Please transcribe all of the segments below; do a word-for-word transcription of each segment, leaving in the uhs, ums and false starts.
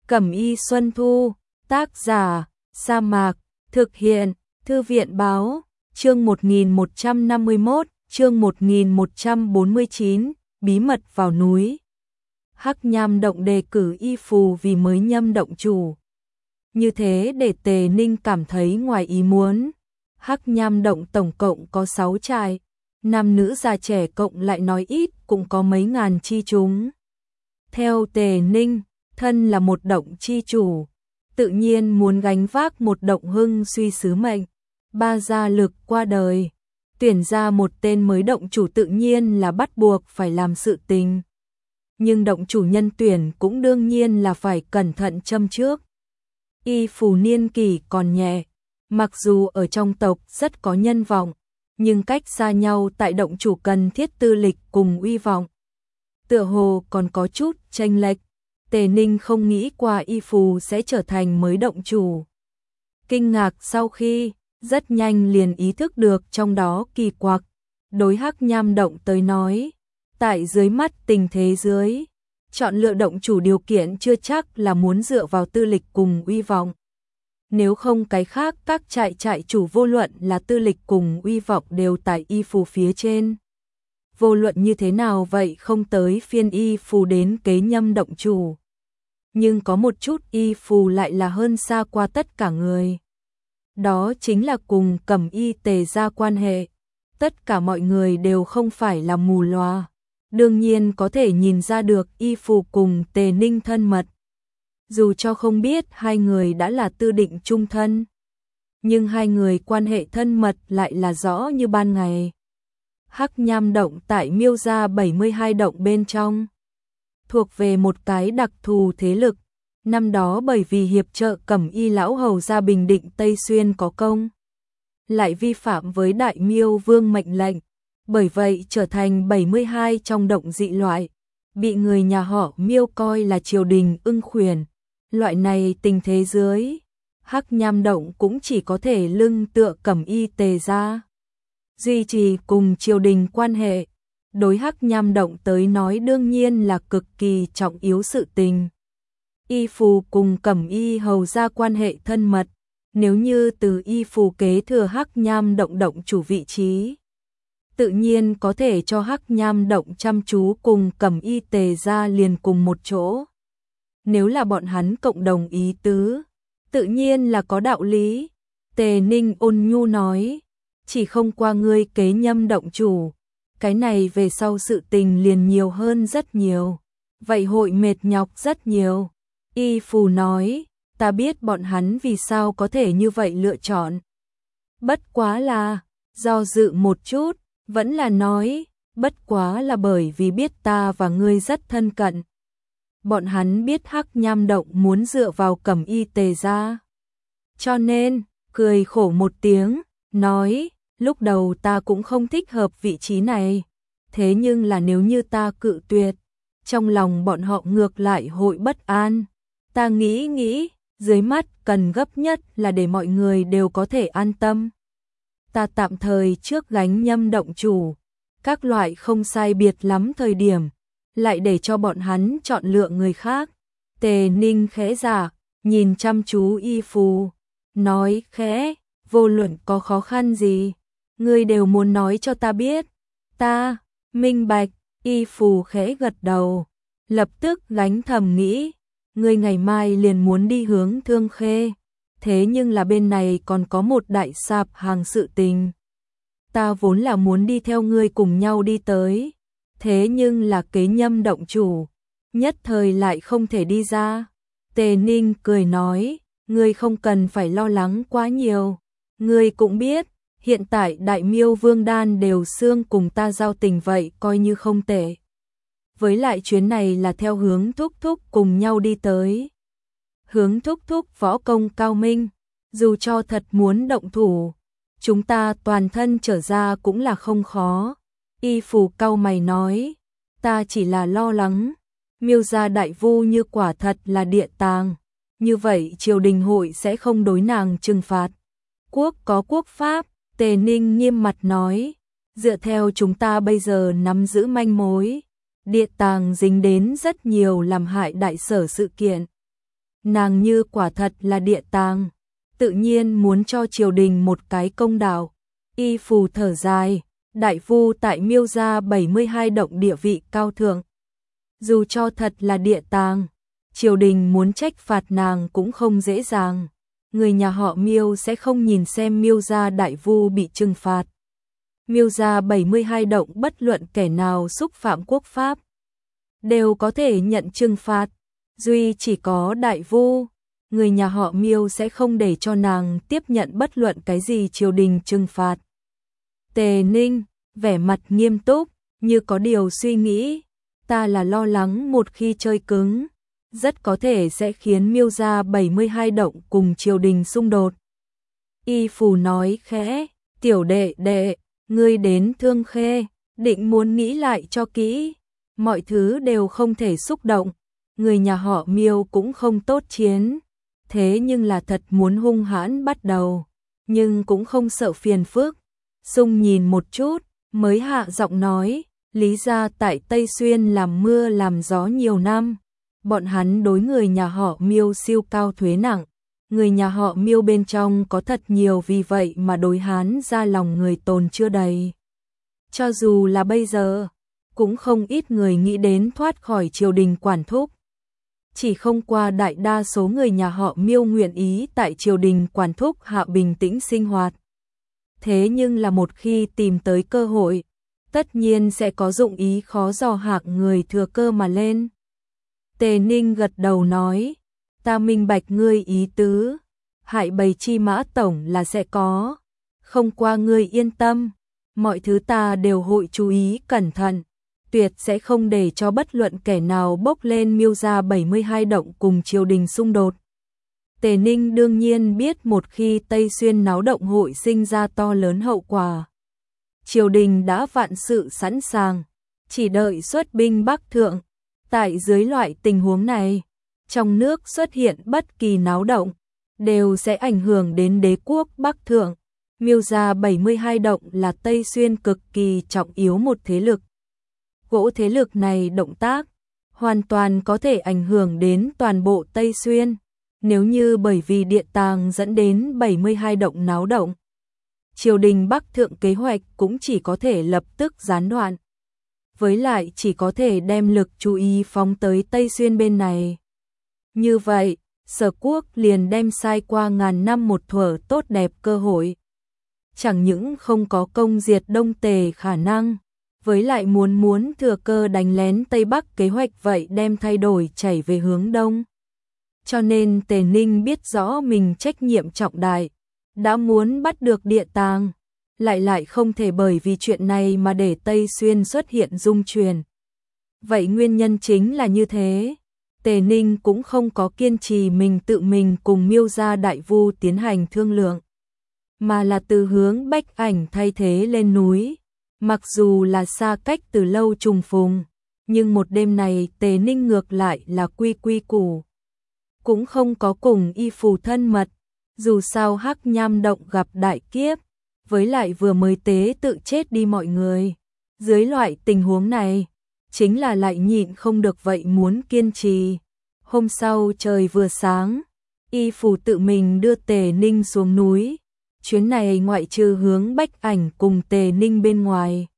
Cẩm y Xuân Thu, tác giả, Sa Mạc, thực hiện, Thư viện báo, chương một nghìn một trăm năm mươi mốt, chương một nghìn một trăm bốn mươi chín, bí mật vào núi. Hắc Nham Động đề cử y phù vì mới nhâm động chủ. Như thế để Tề Ninh cảm thấy ngoài ý muốn. Hắc Nham Động tổng cộng có sáu trại, nam nữ già trẻ cộng lại nói ít cũng có mấy ngàn chi chúng. Theo Tề Ninh, thân là một động chi chủ, tự nhiên muốn gánh vác một động hưng suy sứ mệnh. Ba gia lực qua đời, tuyển ra một tên mới động chủ tự nhiên là bắt buộc phải làm sự tình. Nhưng động chủ nhân tuyển cũng đương nhiên là phải cẩn thận châm trước. Y phù niên kỷ còn nhẹ, mặc dù ở trong tộc rất có nhân vọng, nhưng cách xa nhau tại động chủ cần thiết tư lịch cùng uy vọng. Tựa hồ còn có chút chênh lệch. Tề Ninh không nghĩ qua y phù sẽ trở thành mới động chủ. Kinh ngạc sau khi, rất nhanh liền ý thức được trong đó kỳ quặc. Đối Hắc Nham Động tới nói, tại dưới mắt tình thế dưới, chọn lựa động chủ điều kiện chưa chắc là muốn dựa vào tư lịch cùng uy vọng. Nếu không cái khác các trại trại chủ vô luận là tư lịch cùng uy vọng đều tại y phù phía trên. Vô luận như thế nào vậy không tới phiên y phù đến kế nhâm động chủ. Nhưng có một chút y phù lại là hơn xa qua tất cả người. Đó chính là cùng Cẩm y Tề gia quan hệ. Tất cả mọi người đều không phải là mù lòa. Đương nhiên có thể nhìn ra được y phù cùng Tề Ninh thân mật. Dù cho không biết hai người đã là tư định chung thân, nhưng hai người quan hệ thân mật lại là rõ như ban ngày. Hắc Nham Động tại Miêu gia bảy mươi hai động bên trong, thuộc về một cái đặc thù thế lực. Năm đó bởi vì hiệp trợ Cẩm y lão hầu ra bình định Tây Xuyên có công, lại vi phạm với Đại Miêu Vương mệnh lệnh, bởi vậy trở thành bảy mươi hai trong động dị loại, bị người nhà họ Miêu coi là triều đình ưng khuyển. Loại này tình thế dưới, Hắc Nham Động cũng chỉ có thể lưng tựa Cẩm y Tề gia, duy trì cùng triều đình quan hệ. Đối Hắc Nham Động tới nói đương nhiên là cực kỳ trọng yếu sự tình. Y phù cùng Cẩm y hầu gia quan hệ thân mật, nếu như từ y phù kế thừa Hắc Nham Động động chủ vị trí, tự nhiên có thể cho Hắc Nham Động chăm chú cùng Cẩm y Tề gia liền cùng một chỗ. Nếu là bọn hắn cộng đồng ý tứ, tự nhiên là có đạo lý. Tề Ninh ôn nhu nói, chỉ không qua ngươi kế nhâm động chủ, cái này về sau sự tình liền nhiều hơn rất nhiều, vậy hội mệt nhọc rất nhiều. Y phù nói, ta biết bọn hắn vì sao có thể như vậy lựa chọn. Bất quá là, do dự một chút, vẫn là nói, bất quá là bởi vì biết ta và ngươi rất thân cận. Bọn hắn biết Hắc Nham Động muốn dựa vào Cẩm y Tề gia, cho nên, cười khổ một tiếng, nói, lúc đầu ta cũng không thích hợp vị trí này, thế nhưng là nếu như ta cự tuyệt, trong lòng bọn họ ngược lại hội bất an. Ta nghĩ nghĩ, dưới mắt cần gấp nhất là để mọi người đều có thể an tâm. Ta tạm thời trước gánh nhâm động chủ, các loại không sai biệt lắm thời điểm, lại để cho bọn hắn chọn lựa người khác. Tề Ninh khẽ giả, nhìn chăm chú y phù, nói khẽ, vô luận có khó khăn gì, ngươi đều muốn nói cho ta biết. Ta, minh bạch. Y phù khẽ gật đầu, lập tức gánh thầm nghĩ, ngươi ngày mai liền muốn đi hướng Thương Khê, thế nhưng là bên này còn có một đại sạp hàng sự tình. Ta vốn là muốn đi theo ngươi cùng nhau đi tới, thế nhưng là kế nhâm động chủ, nhất thời lại không thể đi ra. Tề Ninh cười nói, ngươi không cần phải lo lắng quá nhiều, ngươi cũng biết, hiện tại Đại Miêu Vương đan đều xương cùng ta giao tình vậy coi như không tệ. Với lại chuyến này là theo Hướng thúc thúc cùng nhau đi tới. Hướng thúc thúc võ công cao minh, dù cho thật muốn động thủ, chúng ta toàn thân trở ra cũng là không khó. Y phù cau mày nói, ta chỉ là lo lắng, Miêu gia đại vu như quả thật là địa tàng, như vậy triều đình hội sẽ không đối nàng trừng phạt. Quốc có quốc pháp. Tề Ninh nghiêm mặt nói, dựa theo chúng ta bây giờ nắm giữ manh mối, địa tàng dính đến rất nhiều làm hại đại sở sự kiện. nàng như quả thật là địa tàng, tự nhiên muốn cho triều đình một cái công đạo. Y Phù thở dài, đại vu tại Miêu gia bảy mươi hai động địa vị cao thượng. Dù cho thật là địa tàng, triều đình muốn trách phạt nàng cũng không dễ dàng. Người nhà họ Miêu sẽ không nhìn xem Miêu gia đại vu bị trừng phạt. Miêu gia bảy mươi hai động bất luận kẻ nào xúc phạm quốc pháp đều có thể nhận trừng phạt, duy chỉ có đại vu, người nhà họ Miêu sẽ không để cho nàng tiếp nhận bất luận cái gì triều đình trừng phạt. Tề Ninh, vẻ mặt nghiêm túc, như có điều suy nghĩ, ta là lo lắng một khi chơi cứng, rất có thể sẽ khiến Miêu gia bảy mươi hai động cùng triều đình xung đột. Y Phù nói khẽ, tiểu đệ đệ, ngươi đến Thương Khê, định muốn nghĩ lại cho kỹ, mọi thứ đều không thể xúc động, người nhà họ Miêu cũng không tốt chiến, thế nhưng là thật muốn hung hãn bắt đầu, nhưng cũng không sợ phiền phức. Sung nhìn một chút, mới hạ giọng nói, Lý gia tại Tây Xuyên làm mưa làm gió nhiều năm, bọn hắn đối người nhà họ Miêu siêu cao thuế nặng, người nhà họ Miêu bên trong có thật nhiều, vì vậy mà đối Hán ra lòng người tồn chưa đầy. Cho dù là bây giờ, cũng không ít người nghĩ đến thoát khỏi triều đình quản thúc. Chỉ không qua đại đa số người nhà họ Miêu nguyện ý tại triều đình quản thúc hạ bình tĩnh sinh hoạt. Thế nhưng là một khi tìm tới cơ hội, tất nhiên sẽ có dụng ý khó dò hạng người thừa cơ mà lên. Tề Ninh gật đầu nói, ta minh bạch ngươi ý tứ, hại bầy chi mã tổng là sẽ có, không qua ngươi yên tâm, mọi thứ ta đều hội chú ý cẩn thận, tuyệt sẽ không để cho bất luận kẻ nào bốc lên Miêu gia bảy mươi hai động cùng triều đình xung đột. Tề Ninh đương nhiên biết một khi Tây Xuyên náo động hội sinh ra to lớn hậu quả. Triều đình đã vạn sự sẵn sàng, chỉ đợi xuất binh Bắc Thượng. Tại dưới loại tình huống này, trong nước xuất hiện bất kỳ náo động, đều sẽ ảnh hưởng đến đế quốc Bắc Thượng. Miêu gia bảy mươi hai động là Tây Xuyên cực kỳ trọng yếu một thế lực. Gỗ thế lực này động tác, hoàn toàn có thể ảnh hưởng đến toàn bộ Tây Xuyên. Nếu như bởi vì địa tàng dẫn đến bảy mươi hai động náo động, triều đình Bắc Thượng kế hoạch cũng chỉ có thể lập tức gián đoạn. Với lại chỉ có thể đem lực chú ý phóng tới Tây Xuyên bên này. Như vậy, Sở Quốc liền đem sai qua ngàn năm một thuở tốt đẹp cơ hội. Chẳng những không có công diệt Đông Tề khả năng, với lại muốn muốn thừa cơ đánh lén Tây Bắc kế hoạch vậy đem thay đổi chảy về hướng Đông. Cho nên Tề Ninh biết rõ mình trách nhiệm trọng đại, đã muốn bắt được địa tàng, lại lại không thể bởi vì chuyện này mà để Tây Xuyên xuất hiện dung truyền. Vậy nguyên nhân chính là như thế, Tề Ninh cũng không có kiên trì mình tự mình cùng Miêu gia đại vu tiến hành thương lượng, mà là từ hướng Bách Ảnh thay thế lên núi. Mặc dù là xa cách từ lâu trùng phùng, nhưng một đêm này Tề Ninh ngược lại là quy quy củ. Cũng không có cùng Y Phù thân mật, dù sao Hắc Nham động gặp đại kiếp, với lại vừa mới tế tự chết đi mọi người. Dưới loại tình huống này, chính là lại nhịn không được vậy muốn kiên trì. Hôm sau trời vừa sáng, Y Phù tự mình đưa Tề Ninh xuống núi. Chuyến này ngoại trừ hướng Bách Ảnh cùng Tề Ninh bên ngoài,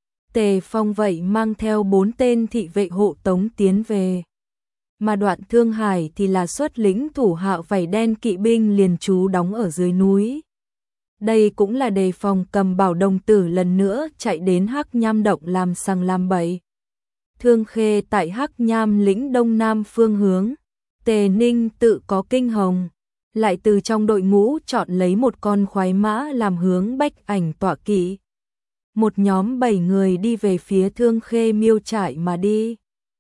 Tề Phong vậy mang theo bốn tên thị vệ hộ tống tiến về. Mà Đoạn Thương Hải thì là xuất lĩnh thủ hạ vảy đen kỵ binh liền trú đóng ở dưới núi. Đây cũng là đề phòng Cầm Bảo đồng tử lần nữa chạy đến Hắc Nham động làm sằng làm bậy. Thương Khê tại Hắc Nham lĩnh đông nam phương hướng, Tề Ninh tự có kinh hồng, lại từ trong đội ngũ chọn lấy một con khoái mã làm hướng Bách Ảnh tọa kỵ. Một nhóm bảy người đi về phía Thương Khê miêu trại mà đi.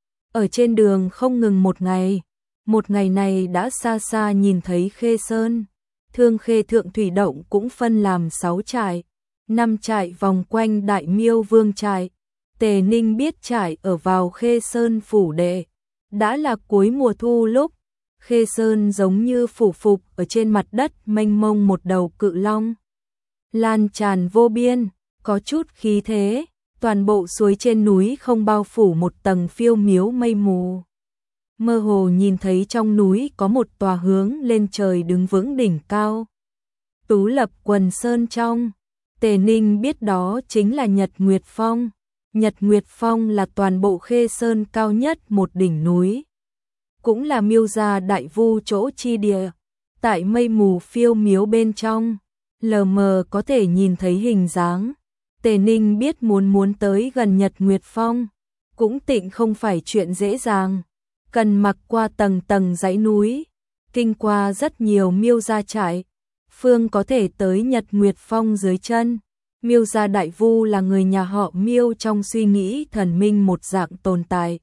Ở trên đường không ngừng một ngày, một ngày này đã xa xa nhìn thấy Khê Sơn. Thương Khê Thượng Thủy Động cũng phân làm sáu trại, năm trại vòng quanh Đại Miêu Vương trại. Tề Ninh biết trại ở vào Khê Sơn phủ đệ, đã là cuối mùa thu lúc. Khê Sơn giống như phủ phục ở trên mặt đất mênh mông một đầu cự long. Lan tràn vô biên, có chút khí thế, toàn bộ suối trên núi không bao phủ một tầng phiêu miếu mây mù. mơ hồ nhìn thấy trong núi có một tòa hướng lên trời đứng vững đỉnh cao. Tú Lập Quần Sơn trong, Tề Ninh biết đó chính là Nhật Nguyệt Phong. Nhật Nguyệt Phong là toàn bộ Khê Sơn cao nhất một đỉnh núi, cũng là Miêu gia đại vu chỗ chi địa. Tại mây mù phiêu miếu bên trong, lờ mờ có thể nhìn thấy hình dáng. Tề Ninh biết muốn muốn tới gần Nhật Nguyệt Phong, cũng tịnh không phải chuyện dễ dàng, cần mặc qua tầng tầng dãy núi, kinh qua rất nhiều Miêu gia trại, phương có thể tới Nhật Nguyệt Phong dưới chân. Miêu gia đại vu là người nhà họ Miêu trong suy nghĩ thần minh một dạng tồn tại.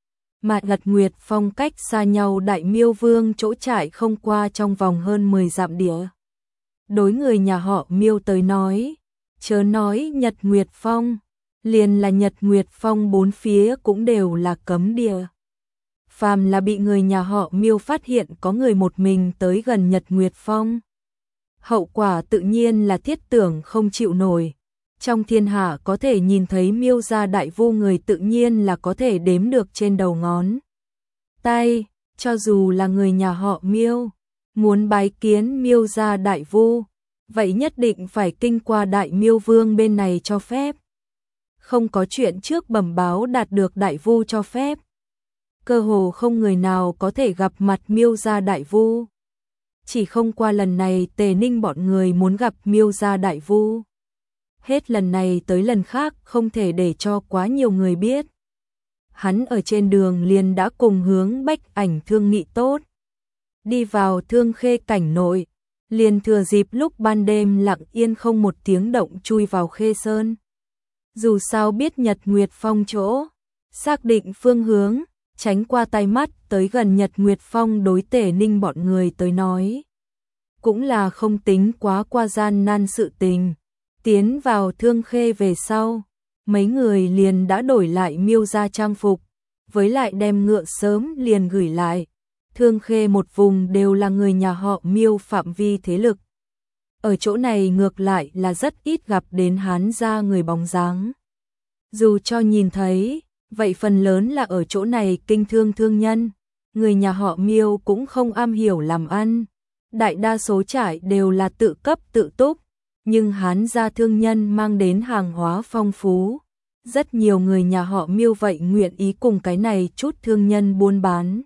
Mà Nhật Nguyệt Phong cách xa nhau đại Miêu Vương chỗ trại không qua trong vòng hơn mười dặm địa. Đối người nhà họ Miêu tới nói, chớ nói Nhật Nguyệt Phong, liền là Nhật Nguyệt Phong bốn phía cũng đều là cấm địa. Phàm là bị người nhà họ Miêu phát hiện có người một mình tới gần Nhật Nguyệt Phong, hậu quả tự nhiên là thiết tưởng không chịu nổi. Trong thiên hạ có thể nhìn thấy Miêu gia đại vu người tự nhiên là có thể đếm được trên đầu ngón tay, cho dù là người nhà họ Miêu, muốn bái kiến Miêu gia đại vu, vậy nhất định phải kinh qua đại Miêu Vương bên này cho phép. Không có chuyện trước bẩm báo đạt được đại vu cho phép. Cơ hồ không người nào có thể gặp mặt Miêu gia đại vu. Chỉ không qua lần này Tề Ninh bọn người muốn gặp Miêu gia đại vu. Hết lần này tới lần khác không thể để cho quá nhiều người biết. Hắn ở trên đường liền đã cùng Hướng Bách Ảnh thương nghị tốt. Đi vào Thương Khê cảnh nội, liền thừa dịp lúc ban đêm lặng yên không một tiếng động chui vào Khê Sơn. Dù sao biết Nhật Nguyệt Phong chỗ, xác định phương hướng, tránh qua tai mắt tới gần Nhật Nguyệt Phong đối Tề Ninh bọn người tới nói. Cũng là không tính quá qua gian nan sự tình. Tiến vào Thương Khê về sau, mấy người liền đã đổi lại Miêu gia trang phục, với lại đem ngựa sớm liền gửi lại. Thương Khê một vùng đều là người nhà họ Miêu phạm vi thế lực. Ở chỗ này ngược lại là rất ít gặp đến Hán gia người bóng dáng. Dù cho nhìn thấy, vậy phần lớn là ở chỗ này kinh thương thương nhân, người nhà họ Miêu cũng không am hiểu làm ăn. Đại đa số trại đều là tự cấp tự túc, nhưng Hán gia thương nhân mang đến hàng hóa phong phú. Rất nhiều người nhà họ Miêu vậy nguyện ý cùng cái này chút thương nhân buôn bán.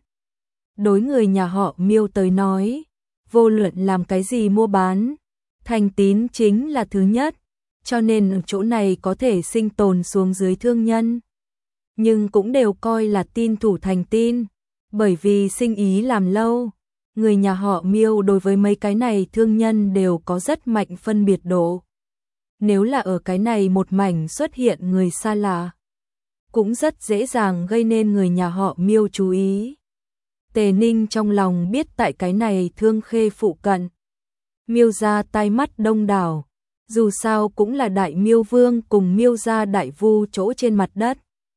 Đối người nhà họ Miêu tới nói, vô luận làm cái gì mua bán, thành tín chính là thứ nhất, cho nên ở chỗ này có thể sinh tồn xuống dưới thương nhân. Nhưng cũng đều coi là tin thủ thành tin, bởi vì sinh ý làm lâu, người nhà họ Miêu đối với mấy cái này thương nhân đều có rất mạnh phân biệt độ. Nếu là ở cái này một mảnh xuất hiện người xa lạ, cũng rất dễ dàng gây nên người nhà họ Miêu chú ý. Tề Ninh trong lòng biết tại cái này Thương Khê phụ cận, Miêu gia tai mắt đông đảo, dù sao cũng là đại Miêu Vương cùng Miêu gia đại vu chỗ trên mặt đất.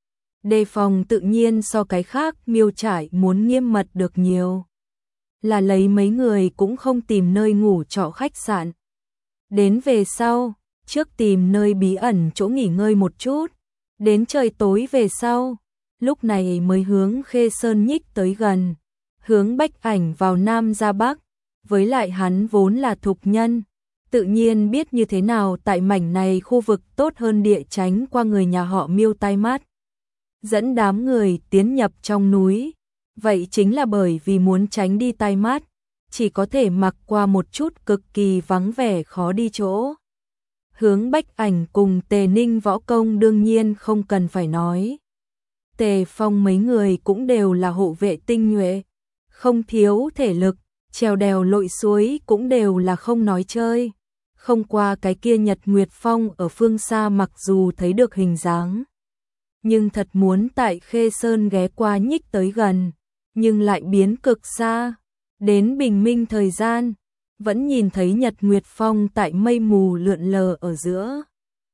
Đề phòng tự nhiên so cái khác Miêu trại muốn nghiêm mật được nhiều. Là lấy mấy người cũng không tìm nơi ngủ trọ khách sạn. Đến về sau, trước tìm nơi bí ẩn chỗ nghỉ ngơi một chút, đến trời tối về sau, lúc này mới hướng Khê Sơn nhích tới gần, hướng Bách Ảnh vào Nam ra Bắc, với lại hắn vốn là thục nhân, tự nhiên biết như thế nào tại mảnh này khu vực tốt hơn địa tránh qua người nhà họ Miêu tai mắt. Dẫn đám người tiến nhập trong núi, vậy chính là bởi vì muốn tránh đi tai mắt, chỉ có thể mặc qua một chút cực kỳ vắng vẻ khó đi chỗ. Hướng Bách Ảnh cùng Tề Ninh võ công đương nhiên không cần phải nói. Tề Phong mấy người cũng đều là hộ vệ tinh nhuệ, không thiếu thể lực, trèo đèo lội suối cũng đều là không nói chơi. Không qua cái kia Nhật Nguyệt Phong ở phương xa mặc dù thấy được hình dáng, nhưng thật muốn tại Khê Sơn ghé qua nhích tới gần, nhưng lại biến cực xa. Đến bình minh thời gian, vẫn nhìn thấy Nhật Nguyệt Phong tại mây mù lượn lờ ở giữa.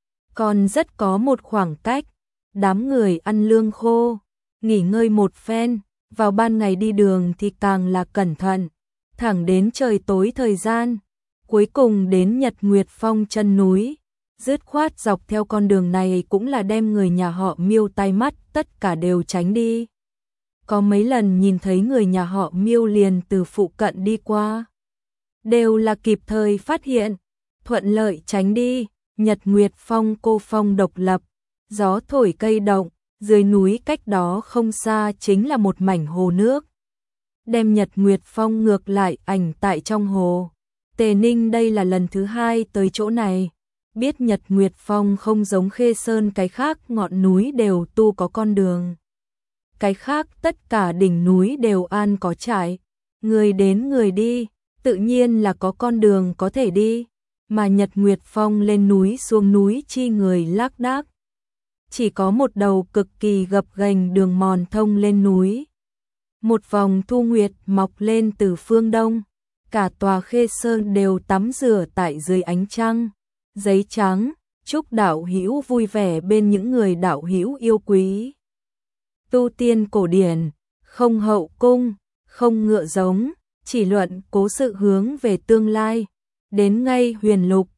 Còn rất có một khoảng cách, đám người ăn lương khô, nghỉ ngơi một phen, vào ban ngày đi đường thì càng là cẩn thận, thẳng đến trời tối thời gian, cuối cùng đến Nhật Nguyệt Phong chân núi, dứt khoát dọc theo con đường này cũng là đem người nhà họ Miêu tai mắt tất cả đều tránh đi. có mấy lần nhìn thấy người nhà họ Miêu liền từ phụ cận đi qua. Đều là kịp thời phát hiện, thuận lợi tránh đi. Nhật Nguyệt Phong cô phong độc lập, gió thổi cây động, dưới núi cách đó không xa chính là một mảnh hồ nước. Đem Nhật Nguyệt Phong ngược lại ảnh tại trong hồ. Tề Ninh đây là lần thứ hai tới chỗ này, biết Nhật Nguyệt Phong không giống Khê Sơn cái khác ngọn núi đều tu có con đường. Cái khác tất cả đỉnh núi đều an có trải, người đến người đi, tự nhiên là có con đường có thể đi, mà Nhật Nguyệt Phong lên núi xuống núi chi người lác đác. Chỉ có một đầu cực kỳ gập ghềnh đường mòn thông lên núi. Một vòng thu nguyệt mọc lên từ phương đông, cả tòa Khê Sơn đều tắm rửa tại dưới ánh trăng, giấy trắng, chúc đạo hữu vui vẻ bên những người đạo hữu yêu quý. Tu tiên cổ điển, không hậu cung, không ngựa giống, chỉ luận cố sự hướng về tương lai, đến ngay huyền lục,